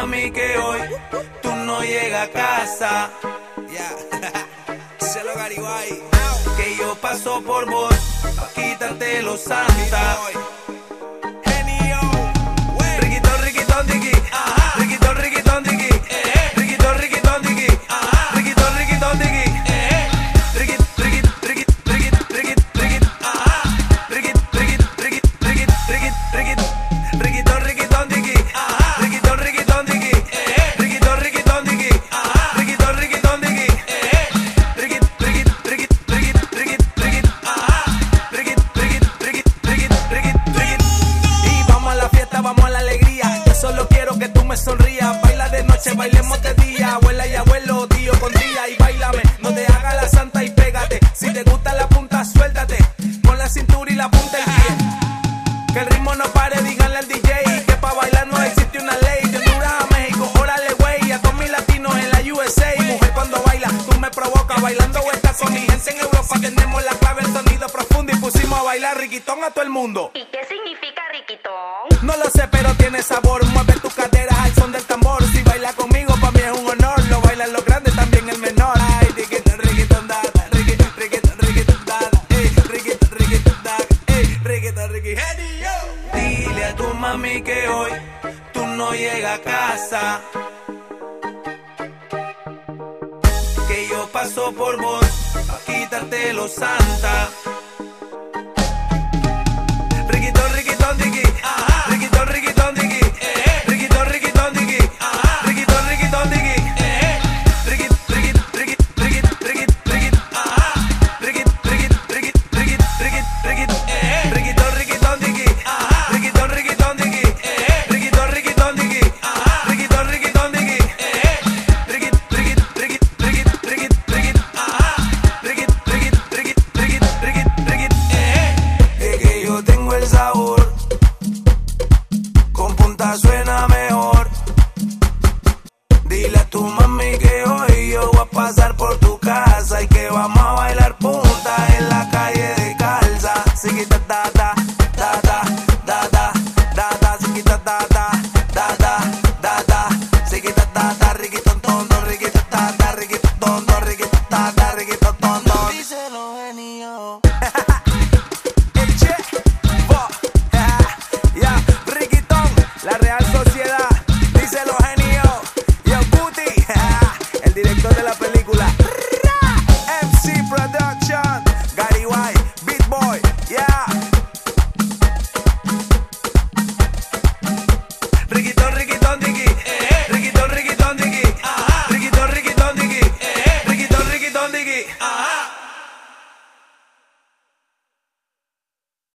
mami que hoy tú no llegas a casa. Se lo Garibay. Que yo paso por vos pa' quitarte los santa. Genio. Riquitón, riquitón, tiki. Riquitón, riquitón, tiki. Riquitón, riquitón, tiki. Riquitón, riquitón, tiki. Riquit, riquit, riquit, riquit, riquit, riquit. Riquit, riquit, riquit, riquit, riquit, riquit. Riquitón, riquitón, tiki. Riquitón, riquitón, tiki. Riquitón, riquitón, tiki. Riquitón, riquitón, tiki. Riquit, riquit, riquit, riquit, riquit, riquit. Riquit, riquit, riquit, riquit, riquit, riquit. Y vamos a la fiesta, vamos a la alegría. Yo solo quiero que tú me sonrías. Baila de noche, bailemos de día. Abuela y abuelo, tío con tía. Y bailame, no te hagas la santa y pégate. Si te gusta la punta, suéltate. Con la cintura y la punta el pie. Que el ritmo no pare, díganle al DJ. Que pa' bailar no existe una ley. De Honduras a México, órale güey. A todos mis latinos en la USA. Mujer cuando baila, tú me provocas. Bailando vueltas con mi gente en Europa. Tenemos la clave, el sonido profundo. Y pusimos a bailar riquitón a todo el mundo. ¿Y qué significa riquitón? No lo sé, pero tiene sabor. Mueve tus caderas al son del tambor. Si baila conmigo, pa' mí es un honor. Lo bailan los grandes, también el menor. Ay, riquitón, riquitón, dada. Riquitón, riquitón, riquitón, dada. Riquitón, riquitón, dada. Riquitón, riquitón. Dile a tu mami que hoy tú no llegas a casa. Que yo paso por vos pa' quitarte los santa.